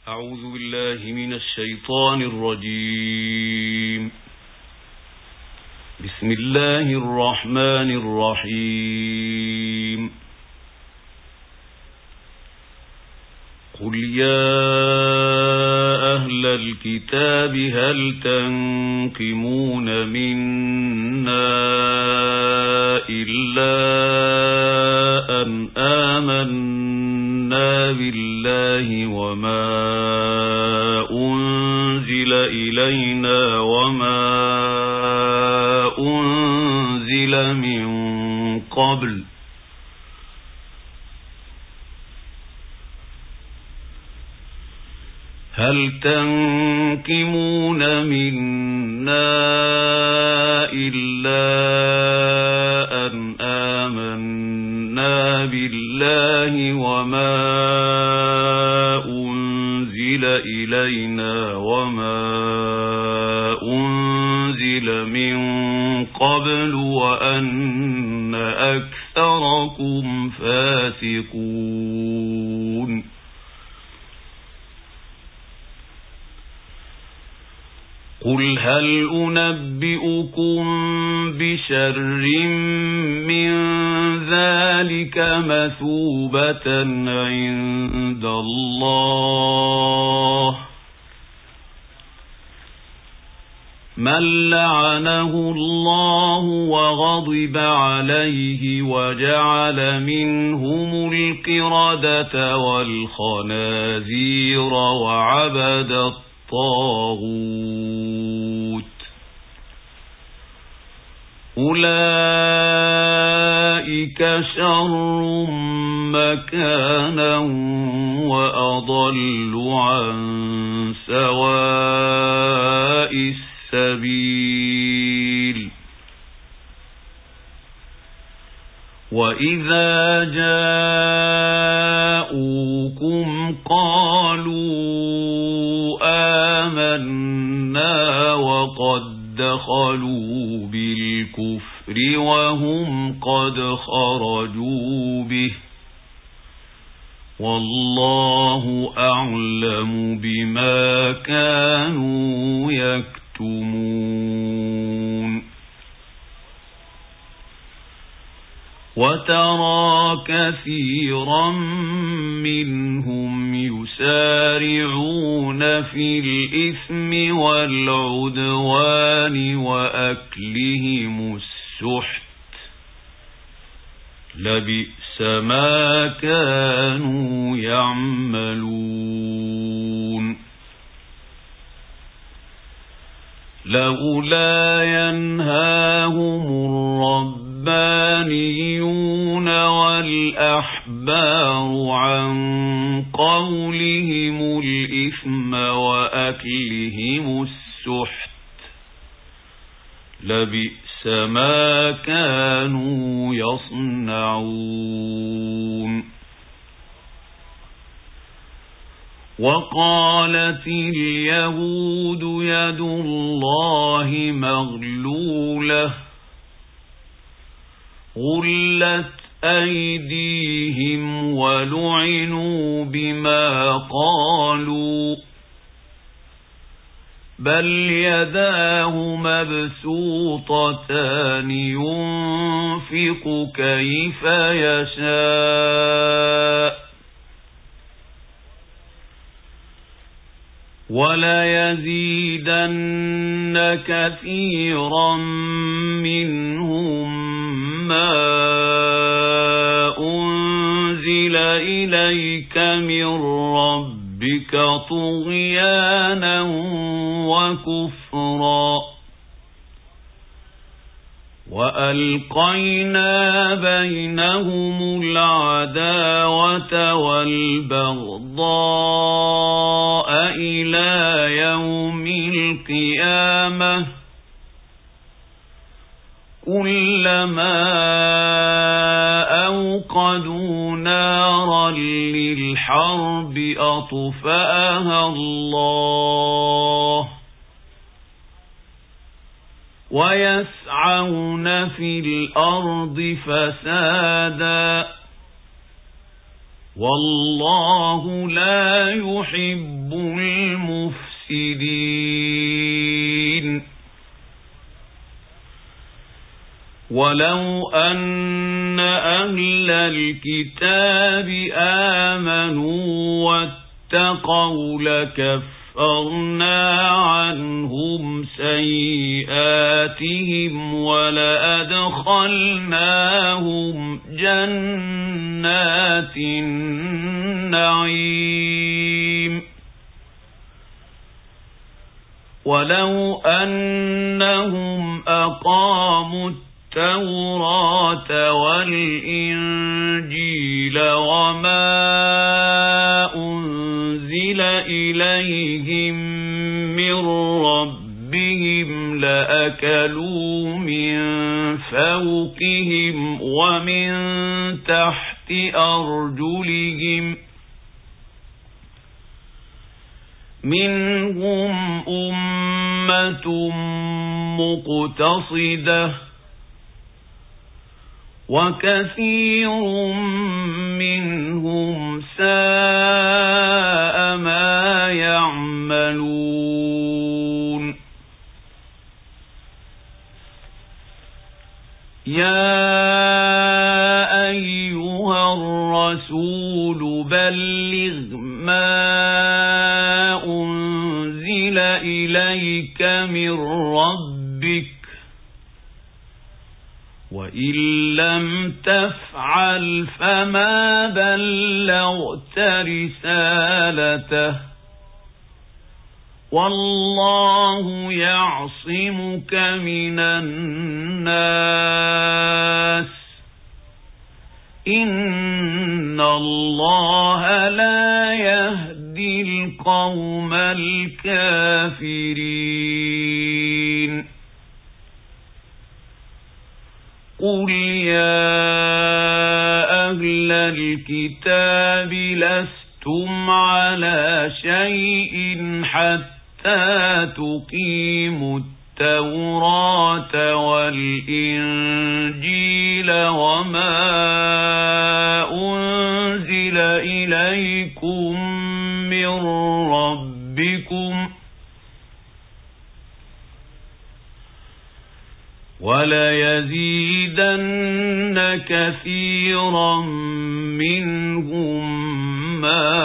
أعوذ بالله من الشيطان الرجيم. بسم الله الرحمن الرحيم. قل يا أهل الكتاب هل تنقمون منا إلا أن آمنا بالله وما أنزل إلينا وما أنزل من قبل هل تنقمون منا إلا أن آمنا بالله وما أنزل إلينا وما أنزل من قبل وأن أكثركم فاسقون. قل هل أنبئكم بشر من ذلك مثوبة عند الله من لعنه الله وغضب عليه وجعل منهم القردة والخنازير وعبد الطاغوت أولئك شر مكانا وأضل عن سواء السبيل. وإذا جاءوكم قالوا آمنا وقد دخلوا بالكفر وهم قد خرجوا به والله أعلم بما كانوا يكتمون. وترى كثيرا منهم يسارعون في الإثم والعدوان وأكلهم السحت لبئس ما كانوا يعملون. لولا ينهاهم الربانيون والأحبار عن قولهم الإثم وأكلهم السحت لبئس ما كانوا يصنعون. وقالت اليهود يد الله مغلولة غلت أيديهم ولعنوا بما قالوا بل يداه مبسوطتان ينفق كيف يشاء وليزيدن كثيرا منهم ما أنزل إليك من ربك طغيانا وكفرا وألقينا بينهم العداوة والبغضاء إلى يوم القيامة كلما أوقدوا نارا للحرب أطفأها الله ويسعون في الأرض فسادا والله لا يحب مفسدين ولو أن أهل الكتاب آمنوا واتقوا لكفرنا عنهم سيئاتهم ولأدخلناهم جنات النعيم ولو أنهم أقاموا التوراة والإنجيل وما أنزل إليهم من ربهم لأكلوا من فوقهم ومن تحت أرجلهم منهم أمة مقتصدة وكثير منهم ساء ما يعملون يا أيها الرسول بلغ ما أنزل إليك من ربك وإن لم تفعل فما بلغت رسالته والله يعصمك من الناس إن الله لا يهدي القوم الكافرين قل يا أهل الكتاب لستم على شيء حتى تقيموا التوراة والإنجيل وما أنزل إليكم من ربكم وليزيدن كثيرا منهم ما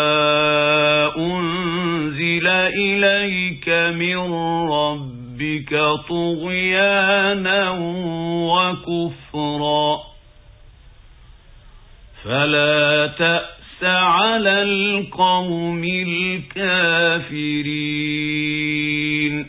أنزل إليك من ربك طغيانا وكفرا فلا تأس على القوم الكافرين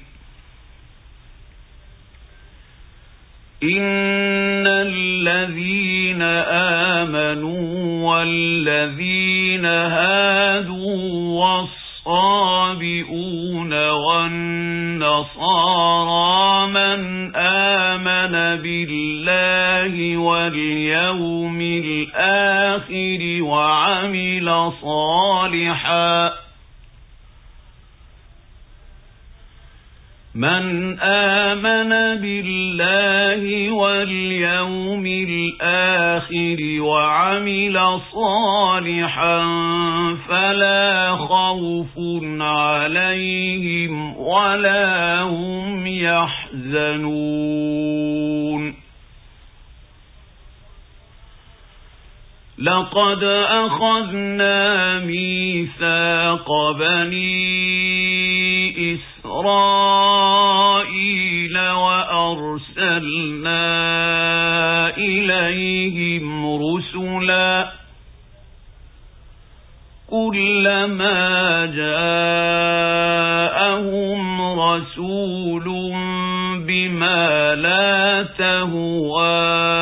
إن الذين آمنوا والذين هادوا والصابئون والنصارى من آمن بالله واليوم الآخر وعمل صالحا من آمن بالله واليوم الآخر وعمل صالحا فلا خوف عليهم ولا هم يحزنون لقد أخذنا ميثاق بني إسرائيل وأرسلنا إليهم رسلا كلما جاءهم رسول بما لا تهوى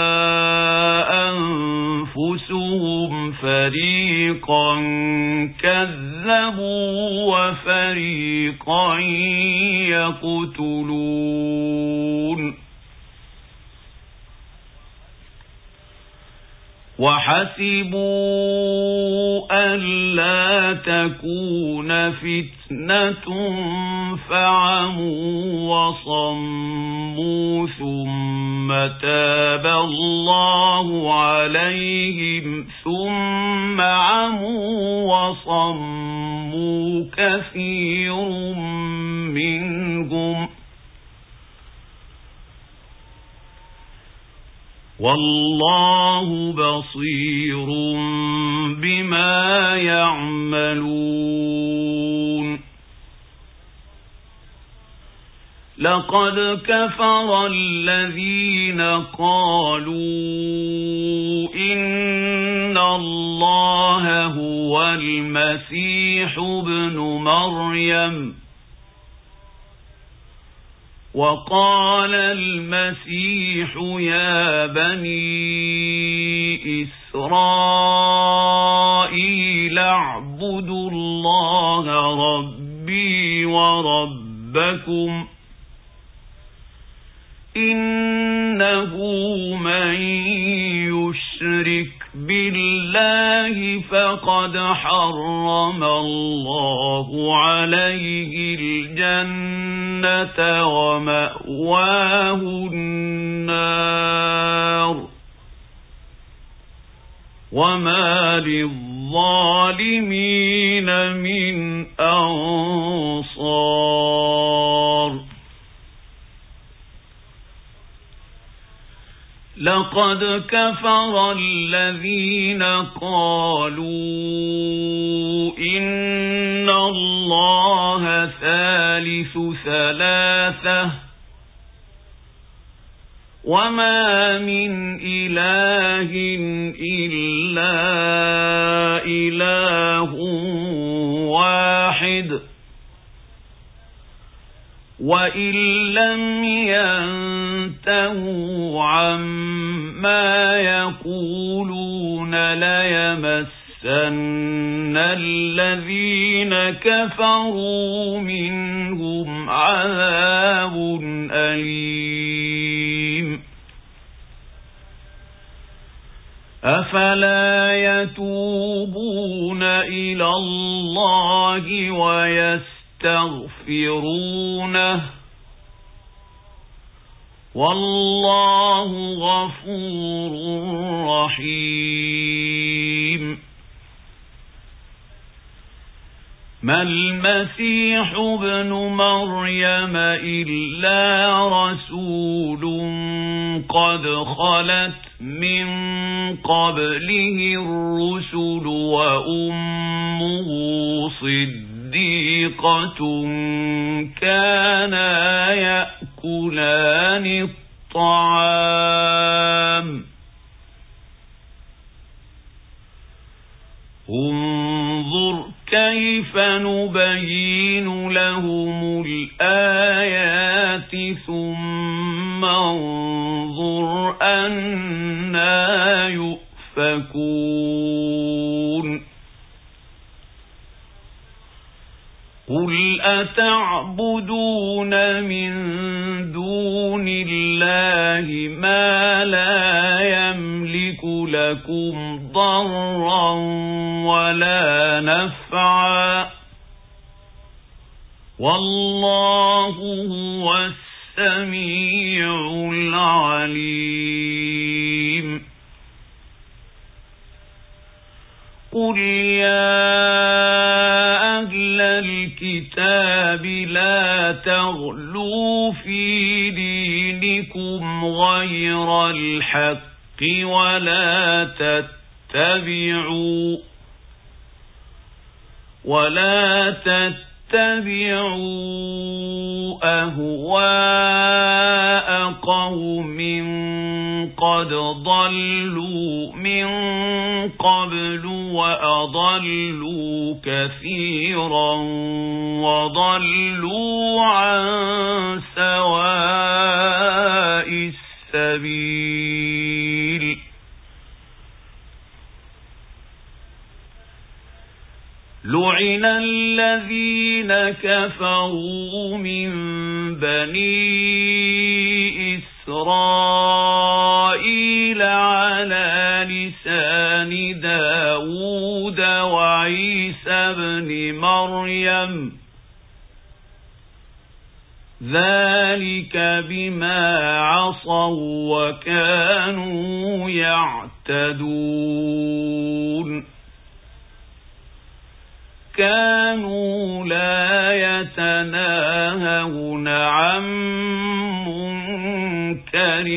أنفسهم فريقا كذبوا وفريقا يقتلون وحسبوا ألا تكون فتنة فعموا وصموا ثم تاب الله عليهم ثم عموا وصموا كثير منهم والله بصير بما يعملون لقد كفر الذين قالوا إن الله هو المسيح ابن مريم وقال المسيح يا بني إسرائيل اعبدوا الله ربي وربكم إنه من يشرك بالله فقد حرم الله عليه الجنة ومأواه النار وما للظالمين من أنصار لقد كفر الذين قالوا إن الله ثالث ثلاثة وما من إله إلا إله واحد وإن لم ينتهوا عما يقولون ليمسن الذين كفروا منهم عذاب أليم أفلا يتوبون إلى الله ويستغفرونه والله غفور رحيم ما المسيح ابن مريم إلا رسول قد خلت من قبله الرسل وأمه صديقة كانا يأكلان الطعام انظر كيف نبين لهم الآيات ثم انظر أنى يؤفكون قل أتعبدون من دون الله ما لا يملك لكم ضرا ولا نفعا والله هو السميع العليم قل يا أهل الكتاب لا تغلوا في دينكم غير الحق ولا تتبعوا أهواء قوم قد ضلوا من قبل وأضلوا كثيرا وضلوا عن سواء السبيل لعن الذين كفروا من بني إسرائيل على لسان داود وعيسى بن مريم ذلك بما عصوا وكانوا يعتدون كانوا لا يتناهون ينهون عن منكر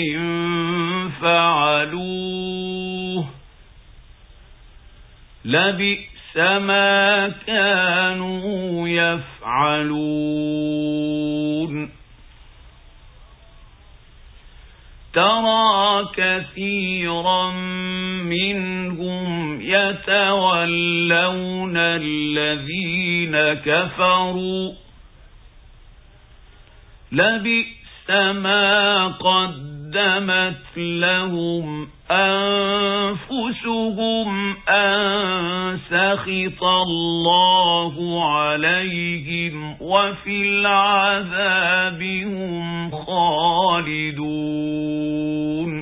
فعلوه لبئس ما كانوا يفعلون ترى كثيرا منهم يتولون الذين كفروا لبئس ما قدمت لهم أنفسهم أن سخط الله عليهم وفي العذاب هم خالدون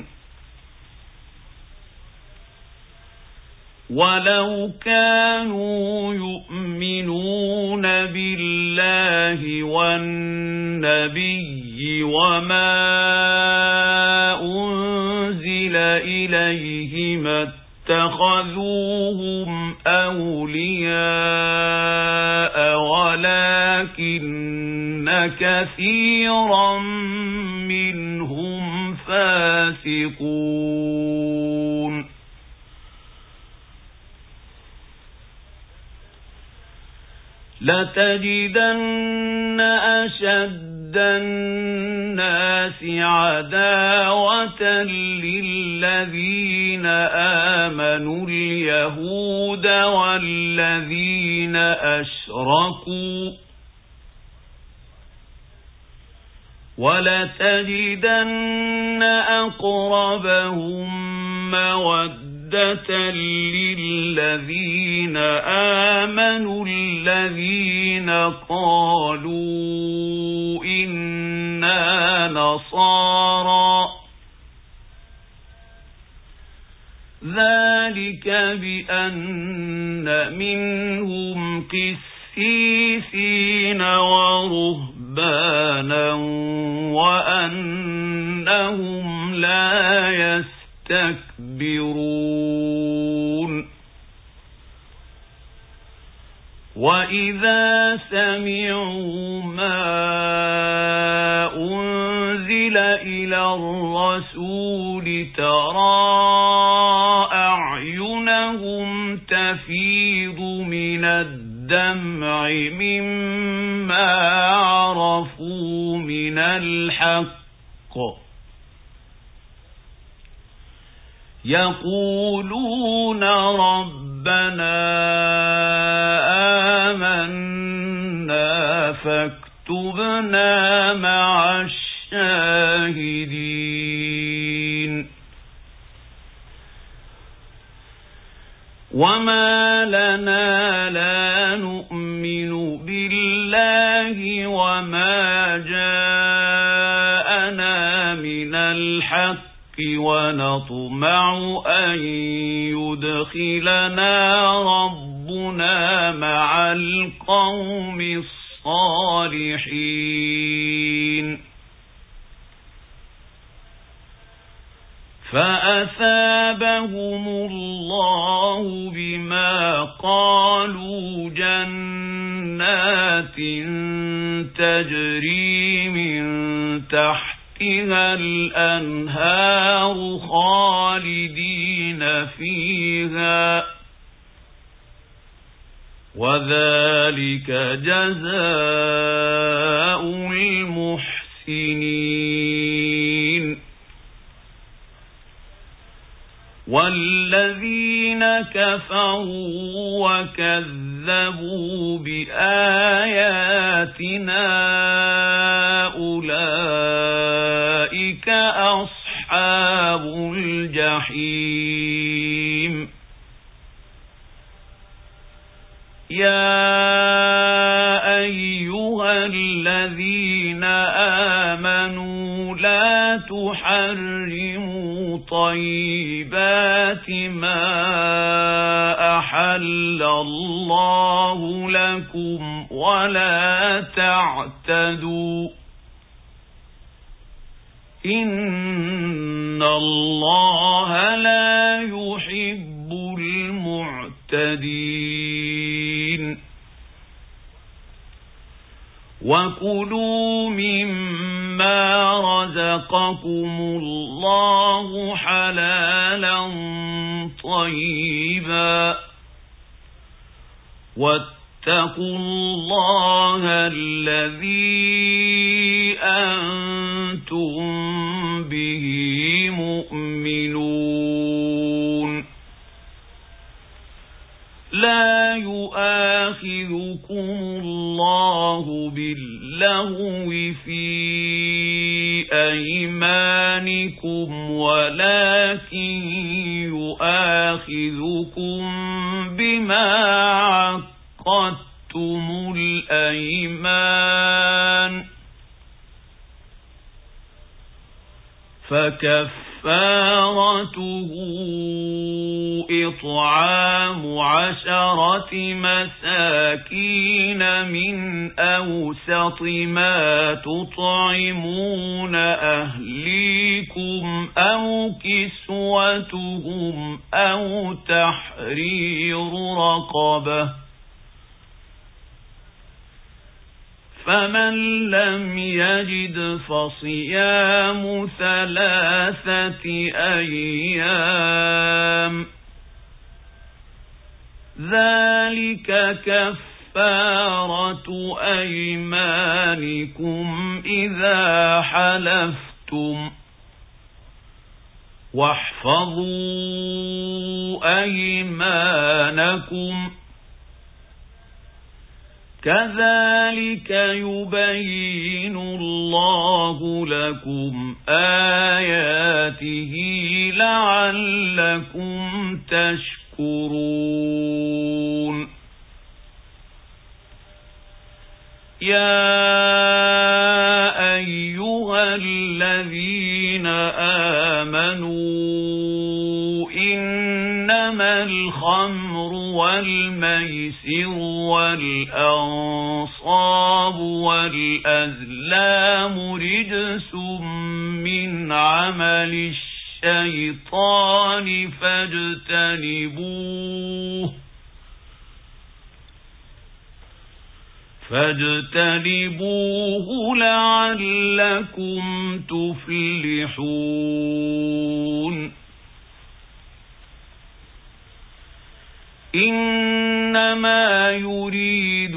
ولو كانوا يؤمنون بالله والنبي وما أنزل إليه ما اتخذوهم أولياء ولكن كثيرا منهم فاسقون لتجدن أشد الناس عداوة للذين آمنوا اليهود والذين أشركوا ولتجدن أقربهم مودة للذين آمنوا الذين قالوا إنا نصارى ذلك بأن منهم قسيسين ورهبانا وأنهم لا يستكبرون وإذا سمعوا ما أنزل إلى الرسول ترى أعينهم تفيض من الدمع مما عرفوا من الحق يقولون ربنا آمنا فاكتبنا مع الشاهدين وما لنا لا نؤمن بالله وما جاءنا من الحق ونطمع أن يدخلنا ربنا مع القوم الصالحين فأثابهم الله بما قالوا جنات تجري من تحتها الأنهار خالدين فيها وذلك جزاء المحسنين والذين كفروا وكذبوا بآياتنا أولئك أصحاب الجحيم يا أيها الذين آمنوا لا تحرموا طيبات ما أحل الله لكم ولا تعتدوا إن الله لا يحب المعتدين وكلوا مما رزقكم الله حلالا طيبا واتقوا الله الذي أنتم به مؤمنون. لا يؤاخذكم الله باللغو في أيمانكم ولكن يؤاخذكم بما عقدتم الأيمان فكفارته إطعام 10 مساكين من أوسط ما تطعمون أهليكم أو كسوتهم أو تحرير رقبة فمن لم يجد فصيام 3 أيام ذلك كفارة أيمانكم إذا حلفتم واحفظوا أيمانكم كذلك يبين الله لكم آياته لعلكم تشكرون. يا أيها الذين آمنوا إنما الخمر والميسر والأنصاب والأزلام رجس من عمل الشيطان فاجتنبوه لعلكم تفلحون. إنما يريد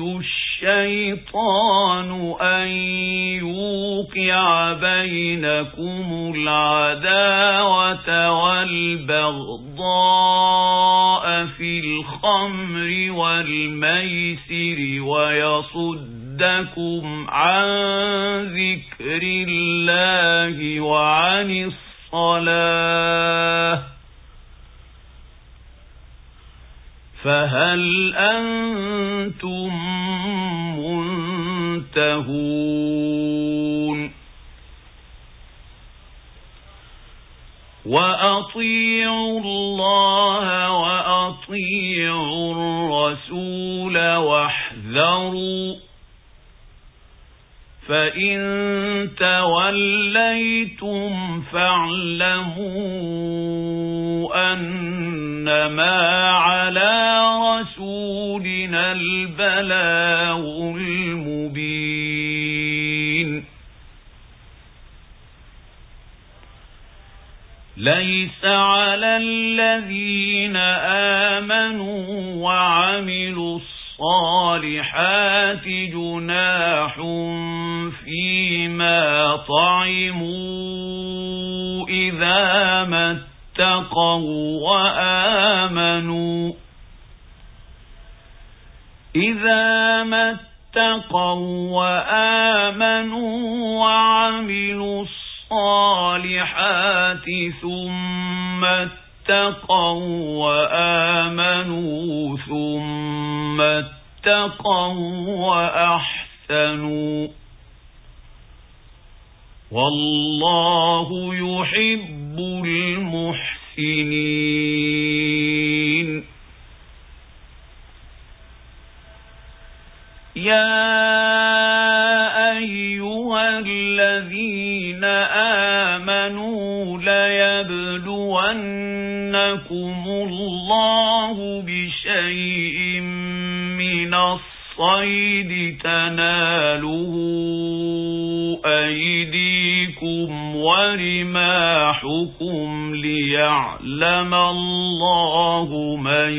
الشيطان أن يوقع بينكم العداوة والبغضاء في الخمر والميسر ويصدكم عن ذكر الله وعن الصلاة فهل أنتم منتهون؟ وأطيعوا الله وأطيعوا الرسول واحذروا فإن توليتم فاعلموا أنما على رسولنا البلاغ المبين. ليس على الذين آمنوا وعملوا الصالحات جناح فيما طعموا إذا ما اتقوا وآمنوا وعملوا الصالحات ثم اتقوا وآمنوا ثم اتقوا وأحسنوا والله يحب المحسنين. يا أيها الذين آمنوا ليبلونكم الله بشيء من الصيد الصيد تناله أيديكم ورماحكم ليعلم الله من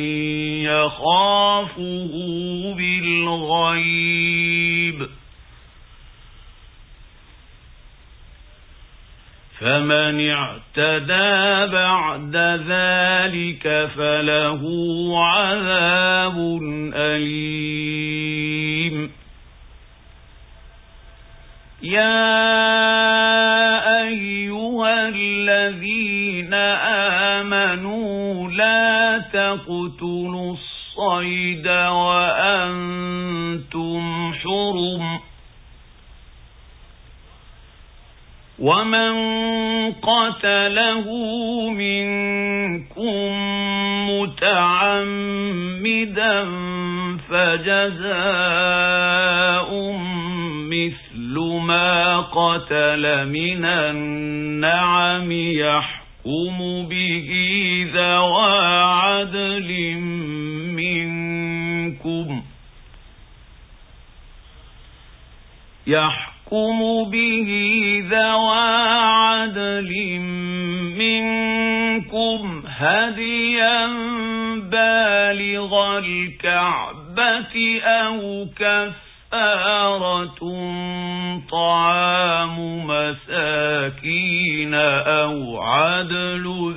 يخافه بالغيب فمن اعتدى بعد ذلك فله عذاب أليم. يا أيها الذين آمنوا لا تقتلوا الصيد وأنتم حرم ومن قتله منكم متعمدا فجزاء مثل ما قتل من النعم يحكم به ذوى عدل منكم هديا بالغ الكعبة أو كفارة طعام مساكين أو عدل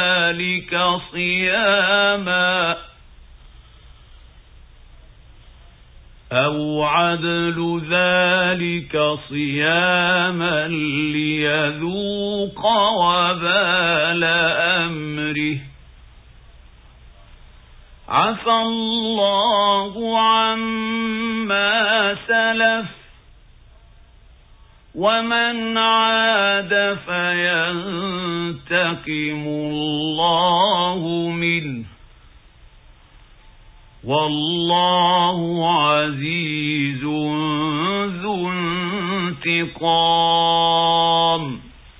ذلك صياما ليذوق وبال أمره. عفى الله عما سلف ومن عاد فينتقم الله منه والله عزيز ذو انتقام.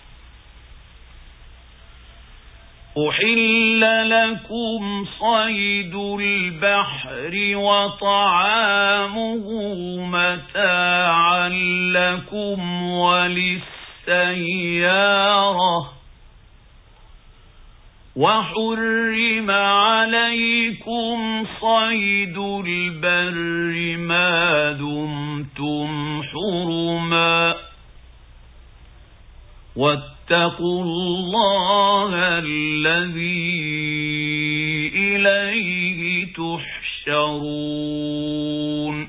أحل لكم صيد البحر وطعامه متاعا لكم وللسيارة وحرم عليكم صيد البر ما دمتم حرما واتقوا الله الذي إليه تحشرون.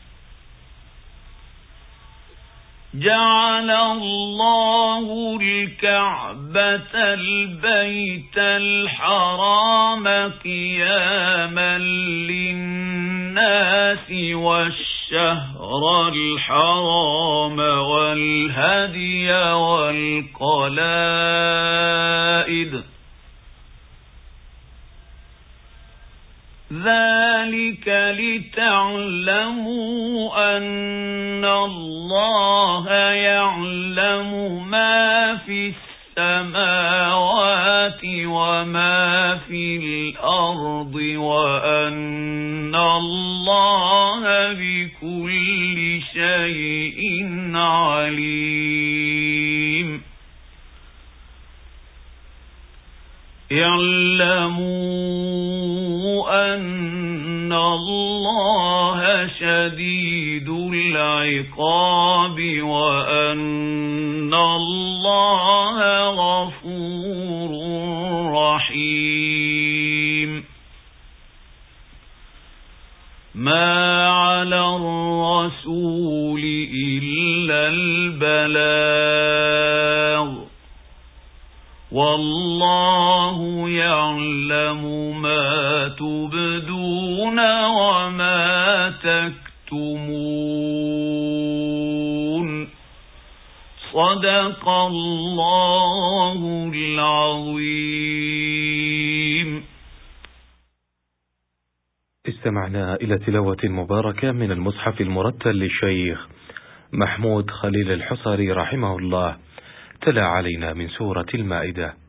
جعل الله الكعبة البيت الحرام قياما للناس والشهر الحرام والهدي والقلائد ذلك لتعلموا أن الله يعلم ما في السماوات وما في الأرض وأن الله بكل شيء عليم. اعلموا أن الله شديد العقاب وأن الله غفور رحيم. ما على الرسول إلا البلاغ والله يعلم ما تبدون وما تكتمون. صدق الله العظيم. استمعنا إلى تلاوة مباركة من المصحف المرتل للشيخ محمود خليل الحصري رحمه الله، تلا علينا من سورة المائدة.